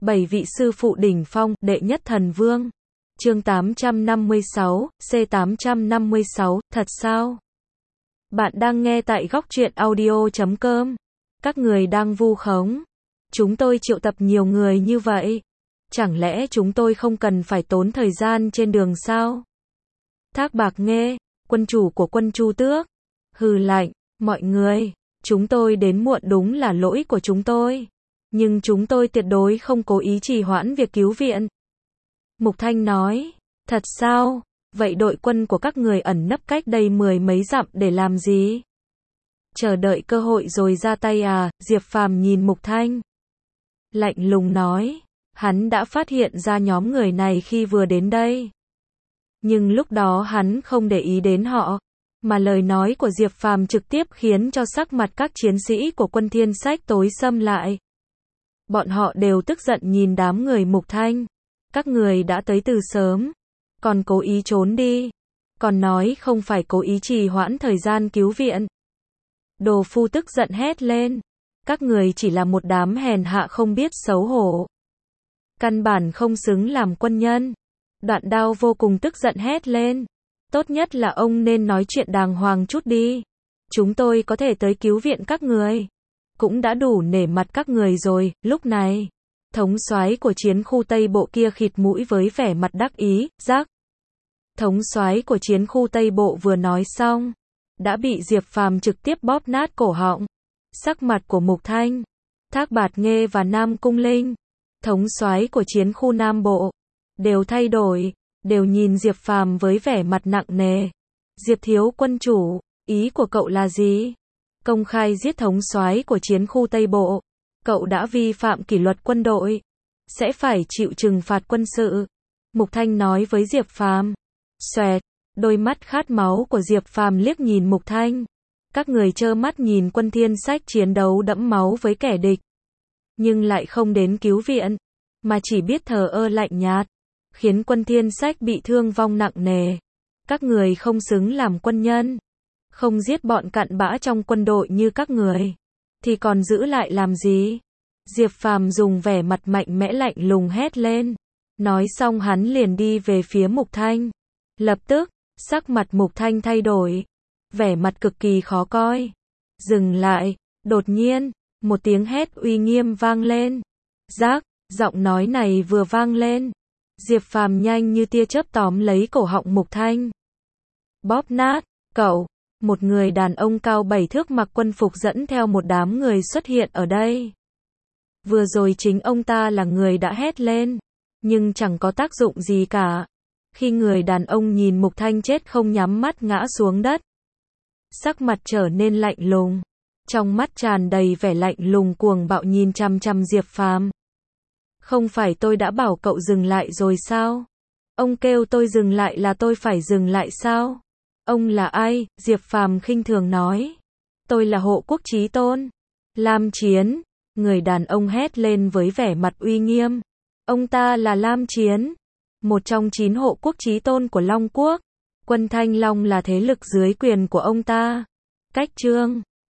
7 vị sư phụ đỉnh phong, đệ nhất thần vương. Chương 856, C856, thật sao? Bạn đang nghe tại góc truyện audio.com. Các người đang vu khống. Chúng tôi triệu tập nhiều người như vậy. Chẳng lẽ chúng tôi không cần phải tốn thời gian trên đường sao? Thác Bạc Nghê, quân chủ của quân Chu Tước, hừ lạnh, mọi người, chúng tôi đến muộn đúng là lỗi của chúng tôi. Nhưng chúng tôi tuyệt đối không cố ý trì hoãn việc cứu viện. Mục Thanh nói, thật sao? Vậy đội quân của các người ẩn nấp cách đây 10 mấy dặm để làm gì? Chờ đợi cơ hội rồi ra tay à? Diệp Phàm nhìn Mục Thanh, lạnh lùng nói, hắn đã phát hiện ra nhóm người này khi vừa đến đây. Nhưng lúc đó hắn không để ý đến họ, mà lời nói của Diệp Phàm trực tiếp khiến cho sắc mặt các chiến sĩ của quân Thiên Sách tối sầm lại. Bọn họ đều tức giận nhìn đám người Mục Thanh. Các người đã tới từ sớm, còn cố ý trốn đi, còn nói không phải cố ý trì hoãn thời gian cứu viện. Đồ Phu tức giận hét lên, các người chỉ là một đám hèn hạ không biết xấu hổ, căn bản không xứng làm quân nhân. Đoạn Đao vô cùng tức giận hét lên, tốt nhất là ông nên nói chuyện đàng hoàng chút đi. Chúng tôi có thể tới cứu viện các người, cũng đã đủ nể mặt các người rồi. Lúc này, thống soái của chiến khu Tây Bộ kia khịt mũi với vẻ mặt đắc ý, rắc. Thống soái của chiến khu Tây Bộ vừa nói xong, đã bị Diệp Phàm trực tiếp bóp nát cổ họng. Sắc mặt của Mục Thanh, Thác Bạt Nghê và Nam Cung Linh, thống soái của chiến khu Nam Bộ, đều thay đổi, đều nhìn Diệp Phàm với vẻ mặt nặng nề. Diệp thiếu quân chủ, ý của cậu là gì? Công khai giết thống soái của chiến khu Tây Bộ, cậu đã vi phạm kỷ luật quân đội, sẽ phải chịu trừng phạt quân sự. Mục Thanh nói với Diệp Phàm. Xoẹt, đôi mắt khát máu của Diệp Phàm liếc nhìn Mục Thanh. Các người trơ mắt nhìn quân Thiên Sách chiến đấu đẫm máu với kẻ địch, nhưng lại không đến cứu viện, mà chỉ biết thờ ơ lạnh nhạt, khiến quân Thiên Sách bị thương vong nặng nề. Các người không xứng làm quân nhân, không giết bọn cặn bã trong quân đội như các người, thì còn giữ lại làm gì? Diệp Phàm dùng vẻ mặt mạnh mẽ lạnh lùng hét lên. Nói xong hắn liền đi về phía Mục Thanh. Lập tức, sắc mặt Mục Thanh thay đổi, vẻ mặt cực kỳ khó coi. Dừng lại, đột nhiên, một tiếng hét uy nghiêm vang lên. Rác, giọng nói này vừa vang lên, Diệp Phàm nhanh như tia chớp tóm lấy cổ họng Mục Thanh. Bóp nát, cậu. Một người đàn ông cao 7 thước mặc quân phục dẫn theo một đám người xuất hiện ở đây. Vừa rồi chính ông ta là người đã hét lên, nhưng chẳng có tác dụng gì cả. Khi người đàn ông nhìn Mục Thanh chết không nhắm mắt ngã xuống đất, sắc mặt trở nên lạnh lùng, trong mắt tràn đầy vẻ lạnh lùng cuồng bạo nhìn chằm chằm Diệp Phàm. Không phải tôi đã bảo cậu dừng lại rồi sao? Ông kêu tôi dừng lại là tôi phải dừng lại sao? Ông là ai? Diệp Phàm khinh thường nói. Tôi là Hộ Quốc Chí Tôn, Lam Chiến. Người đàn ông hét lên với vẻ mặt uy nghiêm. Ông ta là Lam Chiến, một trong 9 Hộ Quốc Chí Tôn của Long Quốc. Quân Thanh Long là thế lực dưới quyền của ông ta. Cách chương